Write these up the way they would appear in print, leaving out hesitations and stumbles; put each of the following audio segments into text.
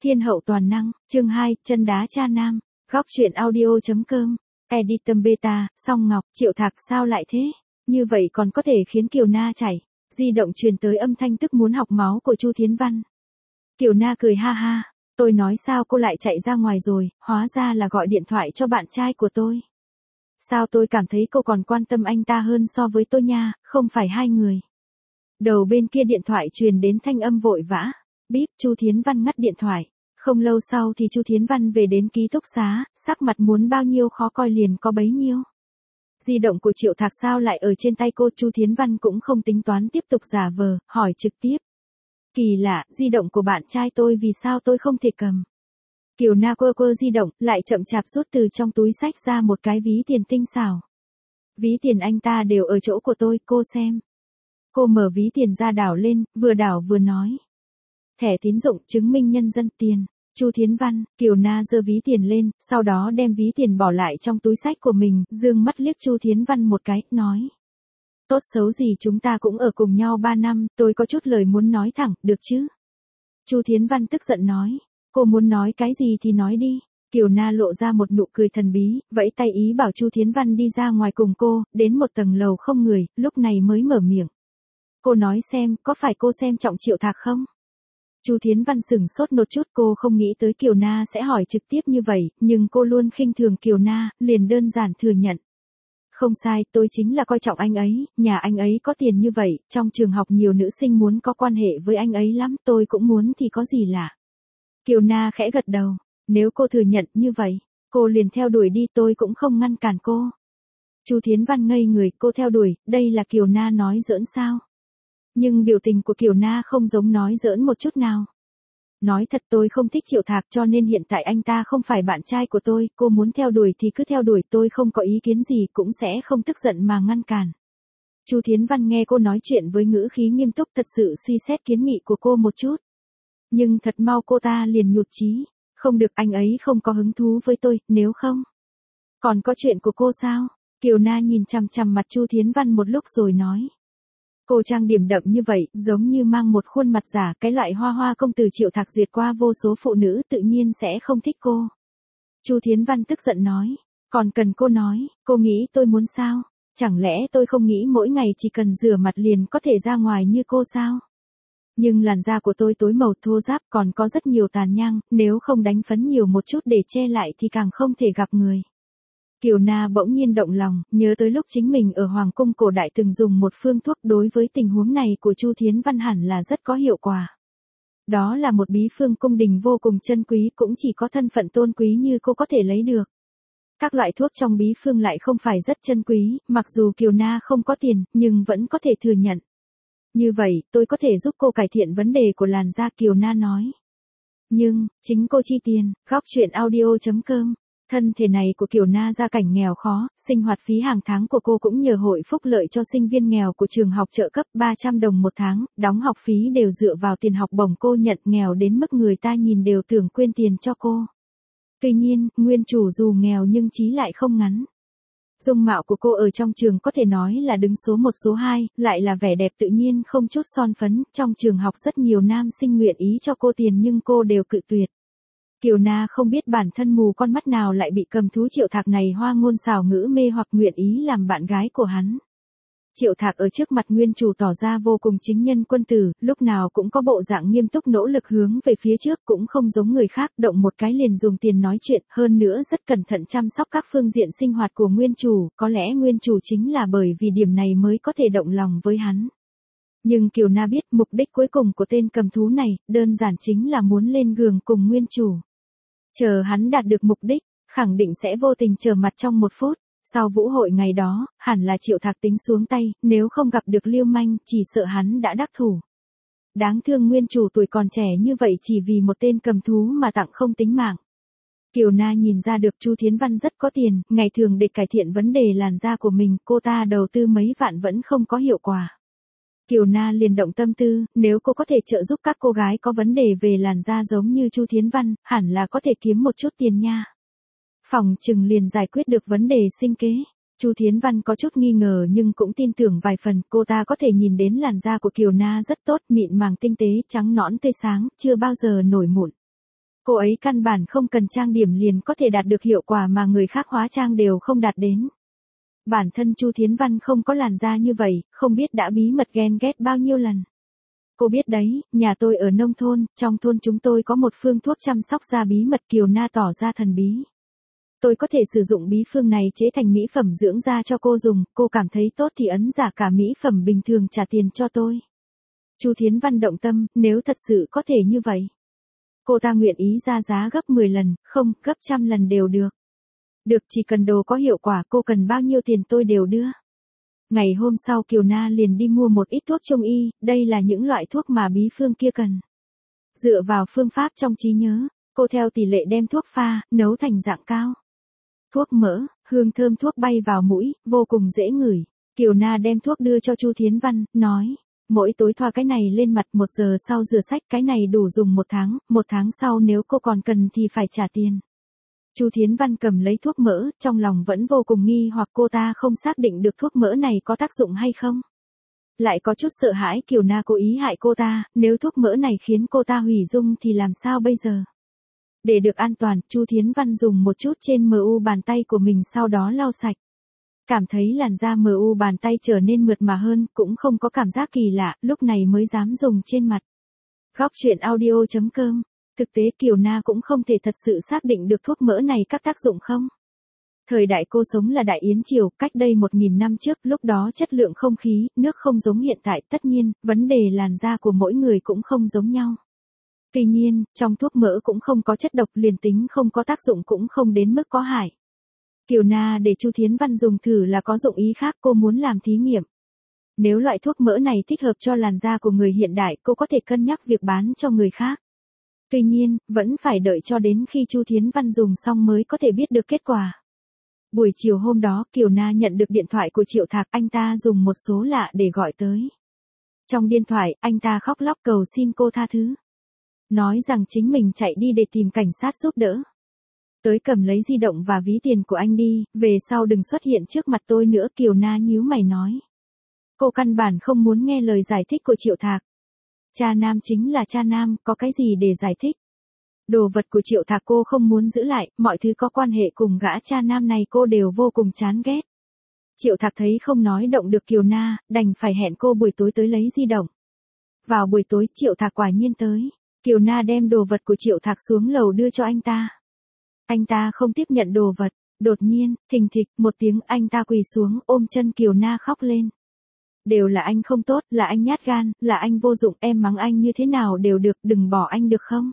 Thiên hậu toàn năng, chương 2, chân đá cha nam, góc truyện audio.com, editor beta, Song Ngọc, Triệu Thạc sao lại thế? Như vậy còn có thể khiến Kiều Na chảy. Di động truyền tới âm thanh tức muốn học máu của Chu Thiến Văn. Kiều Na cười ha ha, tôi nói sao cô lại chạy ra ngoài rồi, hóa ra là gọi điện thoại cho bạn trai của tôi. Sao tôi cảm thấy cô còn quan tâm anh ta hơn so với tôi nha, không phải hai người. Đầu bên kia điện thoại truyền đến thanh âm vội vã. Bíp, Chu Thiến Văn ngắt điện thoại. Không lâu sau thì Chu Thiến Văn về đến ký túc xá, sắc mặt muốn bao nhiêu khó coi liền có bấy nhiêu. Di động của Triệu Thạc sao lại ở trên tay cô? Chu Thiến Văn cũng không tính toán tiếp tục giả vờ, hỏi trực tiếp. Kỳ lạ, di động của bạn trai tôi vì sao tôi không thể cầm? Kiều Na quơ quơ di động, lại chậm chạp rút từ trong túi xách ra một cái ví tiền tinh xảo. Ví tiền anh ta đều ở chỗ của tôi, cô xem. Cô mở ví tiền ra đảo lên, vừa đảo vừa nói. Thẻ tín dụng, chứng minh nhân dân, tiền. Chu Thiến Văn, Kiều Na giơ ví tiền lên, sau đó đem ví tiền bỏ lại trong túi xách của mình, dương mắt liếc Chu Thiến Văn một cái, nói. Tốt xấu gì chúng ta cũng ở cùng nhau 3 năm, tôi có chút lời muốn nói thẳng, được chứ? Chu Thiến Văn tức giận nói. Cô muốn nói cái gì thì nói đi. Kiều Na lộ ra một nụ cười thần bí, vẫy tay ý bảo Chu Thiến Văn đi ra ngoài cùng cô, đến một tầng lầu không người, lúc này mới mở miệng. Cô nói xem, có phải cô xem trọng Triệu Thạc không? Chu Thiến Văn sửng sốt một chút, cô không nghĩ tới Kiều Na sẽ hỏi trực tiếp như vậy, nhưng cô luôn khinh thường Kiều Na, liền đơn giản thừa nhận. Không sai, tôi chính là coi trọng anh ấy, nhà anh ấy có tiền như vậy, trong trường học nhiều nữ sinh muốn có quan hệ với anh ấy lắm, tôi cũng muốn thì có gì lạ. Kiều Na khẽ gật đầu, nếu cô thừa nhận như vậy, cô liền theo đuổi đi, tôi cũng không ngăn cản cô. Chu Thiến Văn ngây người, cô theo đuổi, đây là Kiều Na nói giỡn sao? Nhưng biểu tình của Kiều Na không giống nói giỡn một chút nào. Nói thật, tôi không thích Triệu Thạc cho nên hiện tại anh ta không phải bạn trai của tôi, cô muốn theo đuổi thì cứ theo đuổi, tôi không có ý kiến gì, cũng sẽ không tức giận mà ngăn cản. Chu Thiến Văn nghe cô nói chuyện với ngữ khí nghiêm túc, thật sự suy xét kiến nghị của cô một chút. Nhưng thật mau cô ta liền nhụt chí, không được, anh ấy không có hứng thú với tôi, nếu không. Còn có chuyện của cô sao? Kiều Na nhìn chằm chằm mặt Chu Thiến Văn một lúc rồi nói. Cô trang điểm đậm như vậy, giống như mang một khuôn mặt giả, cái loại hoa hoa công tử Triệu Thạc duyệt qua vô số phụ nữ tự nhiên sẽ không thích cô. Chu Thiến Văn tức giận nói, còn cần cô nói, cô nghĩ tôi muốn sao? Chẳng lẽ tôi không nghĩ mỗi ngày chỉ cần rửa mặt liền có thể ra ngoài như cô sao? Nhưng làn da của tôi tối màu thô ráp, còn có rất nhiều tàn nhang, nếu không đánh phấn nhiều một chút để che lại thì càng không thể gặp người. Kiều Na bỗng nhiên động lòng, nhớ tới lúc chính mình ở Hoàng cung cổ đại từng dùng một phương thuốc, đối với tình huống này của Chu Thiến Văn hẳn là rất có hiệu quả. Đó là một bí phương cung đình vô cùng chân quý, cũng chỉ có thân phận tôn quý như cô có thể lấy được. Các loại thuốc trong bí phương lại không phải rất chân quý, mặc dù Kiều Na không có tiền, nhưng vẫn có thể thừa nhận. Như vậy, tôi có thể giúp cô cải thiện vấn đề của làn da, Kiều Na nói. Nhưng, chính cô chi tiền, góc truyện audio.com. Thân thể này của Kiều Na gia cảnh nghèo khó, sinh hoạt phí hàng tháng của cô cũng nhờ hội phúc lợi cho sinh viên nghèo của trường học trợ cấp 300 đồng một tháng, đóng học phí đều dựa vào tiền học bổng cô nhận, nghèo đến mức người ta nhìn đều tưởng quyên tiền cho cô. Tuy nhiên, nguyên chủ dù nghèo nhưng chí lại không ngắn. Dung mạo của cô ở trong trường có thể nói là đứng số 1 số 2, lại là vẻ đẹp tự nhiên không chút son phấn, trong trường học rất nhiều nam sinh nguyện ý cho cô tiền nhưng cô đều cự tuyệt. Kiều Na không biết bản thân mù con mắt nào lại bị cầm thú Triệu Thạc này hoa ngôn xảo ngữ mê hoặc nguyện ý làm bạn gái của hắn. Triệu Thạc ở trước mặt nguyên chủ tỏ ra vô cùng chính nhân quân tử, lúc nào cũng có bộ dạng nghiêm túc nỗ lực hướng về phía trước, cũng không giống người khác, động một cái liền dùng tiền nói chuyện, hơn nữa rất cẩn thận chăm sóc các phương diện sinh hoạt của nguyên chủ, có lẽ nguyên chủ chính là bởi vì điểm này mới có thể động lòng với hắn. Nhưng Kiều Na biết mục đích cuối cùng của tên cầm thú này, đơn giản chính là muốn lên giường cùng nguyên chủ. Chờ hắn đạt được mục đích, khẳng định sẽ vô tình trở mặt trong 1 phút. Sau vũ hội ngày đó, hẳn là Triệu Thạc tính xuống tay, nếu không gặp được Liêu Manh, chỉ sợ hắn đã đắc thủ. Đáng thương nguyên chủ tuổi còn trẻ như vậy chỉ vì một tên cầm thú mà tặng không tính mạng. Kiều Na nhìn ra được Chu Thiến Văn rất có tiền, ngày thường để cải thiện vấn đề làn da của mình, cô ta đầu tư mấy vạn vẫn không có hiệu quả. Kiều Na liền động tâm tư, nếu cô có thể trợ giúp các cô gái có vấn đề về làn da giống như Chu Thiến Văn, hẳn là có thể kiếm một chút tiền nha. Phòng chừng liền giải quyết được vấn đề sinh kế. Chu Thiến Văn có chút nghi ngờ nhưng cũng tin tưởng vài phần, cô ta có thể nhìn đến làn da của Kiều Na rất tốt, mịn màng tinh tế, trắng nõn tươi sáng, chưa bao giờ nổi mụn. Cô ấy căn bản không cần trang điểm liền có thể đạt được hiệu quả mà người khác hóa trang đều không đạt đến. Bản thân Chu Thiến Văn không có làn da như vậy, không biết đã bí mật ghen ghét bao nhiêu lần. Cô biết đấy, nhà tôi ở nông thôn, trong thôn chúng tôi có một phương thuốc chăm sóc da bí mật. Kiều Na tỏ ra thần bí. Tôi có thể sử dụng bí phương này chế thành mỹ phẩm dưỡng da cho cô dùng, cô cảm thấy tốt thì ấn giả cả mỹ phẩm bình thường trả tiền cho tôi. Chu Thiến Văn động tâm, nếu thật sự có thể như vậy. Cô ta nguyện ý ra giá gấp 10 lần, không, gấp trăm lần đều được. Được, chỉ cần đồ có hiệu quả, cô cần bao nhiêu tiền tôi đều đưa. Ngày hôm sau Kiều Na liền đi mua một ít thuốc trung y, đây là những loại thuốc mà bí phương kia cần. Dựa vào phương pháp trong trí nhớ, cô theo tỷ lệ đem thuốc pha, nấu thành dạng cao. Thuốc mỡ, hương thơm thuốc bay vào mũi, vô cùng dễ ngửi. Kiều Na đem thuốc đưa cho Chu Thiến Văn, nói, mỗi tối thoa cái này lên mặt, 1 giờ sau rửa sạch, cái này đủ dùng 1 tháng sau nếu cô còn cần thì phải trả tiền. Chu Thiến Văn cầm lấy thuốc mỡ, trong lòng vẫn vô cùng nghi hoặc cô ta không xác định được thuốc mỡ này có tác dụng hay không. Lại có chút sợ hãi Kiều Na cố ý hại cô ta, nếu thuốc mỡ này khiến cô ta hủy dung thì làm sao bây giờ. Để được an toàn, Chu Thiến Văn dùng một chút trên mu bàn tay của mình sau đó lau sạch. Cảm thấy làn da mu bàn tay trở nên mượt mà hơn, cũng không có cảm giác kỳ lạ, lúc này mới dám dùng trên mặt. Góc truyện audio.com. Thực tế Kiều Na cũng không thể thật sự xác định được thuốc mỡ này các tác dụng không. Thời đại cô sống là Đại Yến Triều, cách đây 1000 năm trước, lúc đó chất lượng không khí, nước không giống hiện tại, tất nhiên, vấn đề làn da của mỗi người cũng không giống nhau. Tuy nhiên, trong thuốc mỡ cũng không có chất độc, liền tính không có tác dụng cũng không đến mức có hại. Kiều Na để Chu Thiến Văn dùng thử là có dụng ý khác, cô muốn làm thí nghiệm. Nếu loại thuốc mỡ này thích hợp cho làn da của người hiện đại, cô có thể cân nhắc việc bán cho người khác. Tuy nhiên, vẫn phải đợi cho đến khi Chu Thiến Văn dùng xong mới có thể biết được kết quả. Buổi chiều hôm đó, Kiều Na nhận được điện thoại của Triệu Thạc, anh ta dùng một số lạ để gọi tới. Trong điện thoại, anh ta khóc lóc cầu xin cô tha thứ. Nói rằng chính mình chạy đi để tìm cảnh sát giúp đỡ. Tới cầm lấy di động và ví tiền của anh đi, về sau đừng xuất hiện trước mặt tôi nữa. Kiều Na nhíu mày nói. Cô căn bản không muốn nghe lời giải thích của Triệu Thạc. Cha nam chính là cha nam, có cái gì để giải thích. Đồ vật của Triệu Thạc cô không muốn giữ lại, mọi thứ có quan hệ cùng gã cha nam này cô đều vô cùng chán ghét. Triệu Thạc thấy không nói động được Kiều Na, đành phải hẹn cô buổi tối tới lấy di động. Vào buổi tối Triệu Thạc quả nhiên tới. Kiều Na đem đồ vật của Triệu Thạc xuống lầu đưa cho anh ta. Anh ta không tiếp nhận đồ vật, đột nhiên, thình thịch, một tiếng anh ta quỳ xuống ôm chân Kiều Na khóc lên. Đều là anh không tốt, là anh nhát gan, là anh vô dụng, em mắng anh như thế nào đều được, đừng bỏ anh được không?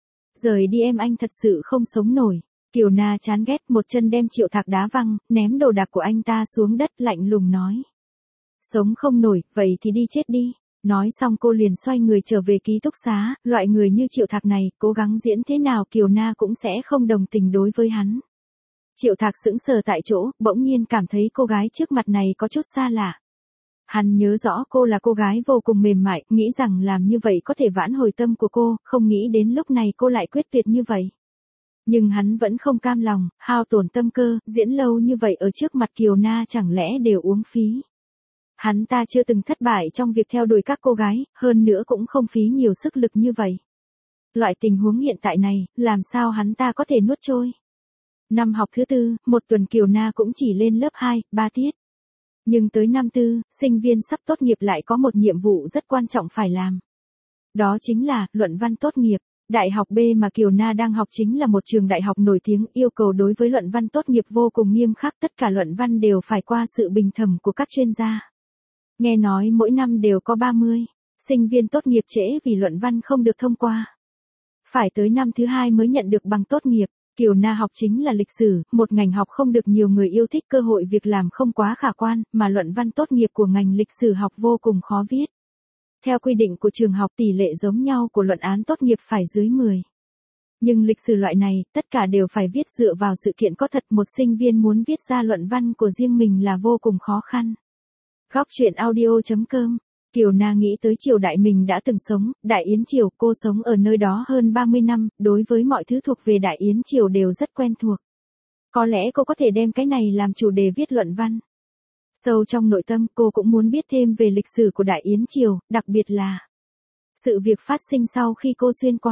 Rời đi em, anh thật sự không sống nổi. Kiều Na chán ghét, một chân đem Triệu Thạc đá văng, ném đồ đạc của anh ta xuống đất, lạnh lùng nói. Sống không nổi, vậy thì đi chết đi. Nói xong cô liền xoay người trở về ký túc xá, loại người như Triệu Thạc này, cố gắng diễn thế nào Kiều Na cũng sẽ không đồng tình đối với hắn. Triệu Thạc sững sờ tại chỗ, bỗng nhiên cảm thấy cô gái trước mặt này có chút xa lạ. Hắn nhớ rõ cô là cô gái vô cùng mềm mại, nghĩ rằng làm như vậy có thể vãn hồi tâm của cô, không nghĩ đến lúc này cô lại quyết tuyệt như vậy. Nhưng hắn vẫn không cam lòng, hao tổn tâm cơ, diễn lâu như vậy ở trước mặt Kiều Na chẳng lẽ đều uống phí. Hắn ta chưa từng thất bại trong việc theo đuổi các cô gái, hơn nữa cũng không phí nhiều sức lực như vậy. Loại tình huống hiện tại này, làm sao hắn ta có thể nuốt trôi. Năm học thứ 4, một tuần Kiều Na cũng chỉ lên lớp 2, 3 tiết. Nhưng tới năm 4, sinh viên sắp tốt nghiệp lại có một nhiệm vụ rất quan trọng phải làm. Đó chính là, luận văn tốt nghiệp. Đại học B mà Kiều Na đang học chính là một trường đại học nổi tiếng, yêu cầu đối với luận văn tốt nghiệp vô cùng nghiêm khắc, tất cả luận văn đều phải qua sự bình thẩm của các chuyên gia. Nghe nói mỗi năm đều có 30 sinh viên tốt nghiệp trễ vì luận văn không được thông qua. Phải tới năm thứ 2 mới nhận được bằng tốt nghiệp. Kiều Na học chính là lịch sử, một ngành học không được nhiều người yêu thích, cơ hội việc làm không quá khả quan, mà luận văn tốt nghiệp của ngành lịch sử học vô cùng khó viết. Theo quy định của trường học tỷ lệ giống nhau của luận án tốt nghiệp phải dưới 10. Nhưng lịch sử loại này, tất cả đều phải viết dựa vào sự kiện có thật, một sinh viên muốn viết ra luận văn của riêng mình là vô cùng khó khăn. Góc truyện audio.com. Kiều Na nghĩ tới triều đại mình đã từng sống, Đại Yến Triều, cô sống ở nơi đó hơn 30 năm, đối với mọi thứ thuộc về Đại Yến Triều đều rất quen thuộc. Có lẽ cô có thể đem cái này làm chủ đề viết luận văn. Sâu trong nội tâm, cô cũng muốn biết thêm về lịch sử của Đại Yến Triều, đặc biệt là sự việc phát sinh sau khi cô xuyên qua.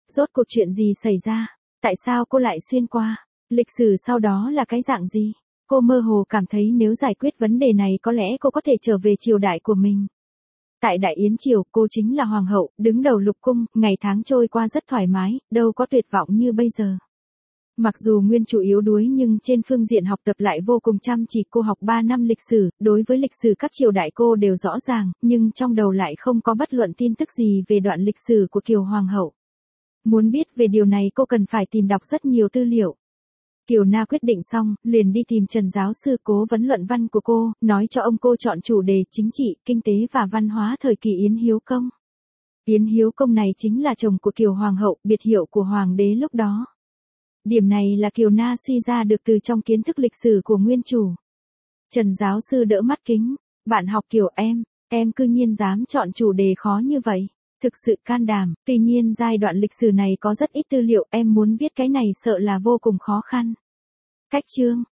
Rốt cuộc chuyện gì xảy ra? Tại sao cô lại xuyên qua? Lịch sử sau đó là cái dạng gì? Cô mơ hồ cảm thấy nếu giải quyết vấn đề này có lẽ cô có thể trở về triều đại của mình. Tại Đại Yến Triều, cô chính là hoàng hậu, đứng đầu lục cung, ngày tháng trôi qua rất thoải mái, đâu có tuyệt vọng như bây giờ. Mặc dù nguyên chủ yếu đuối nhưng trên phương diện học tập lại vô cùng chăm chỉ. Cô học 3 năm lịch sử, đối với lịch sử các triều đại cô đều rõ ràng, nhưng trong đầu lại không có bất luận tin tức gì về đoạn lịch sử của Kiều Hoàng hậu. Muốn biết về điều này cô cần phải tìm đọc rất nhiều tư liệu. Kiều Na quyết định xong, liền đi tìm Trần giáo sư cố vấn luận văn của cô, nói cho ông cô chọn chủ đề chính trị, kinh tế và văn hóa thời kỳ Yến Hiếu Công. Yến Hiếu Công này chính là chồng của Kiều Hoàng hậu, biệt hiệu của hoàng đế lúc đó. Điểm này là Kiều Na suy ra được từ trong kiến thức lịch sử của nguyên chủ. Trần giáo sư đỡ mắt kính, bạn học Kiều em cư nhiên dám chọn chủ đề khó như vậy. Thực sự can đảm, tuy nhiên giai đoạn lịch sử này có rất ít tư liệu, em muốn viết cái này sợ là vô cùng khó khăn. Cách chương,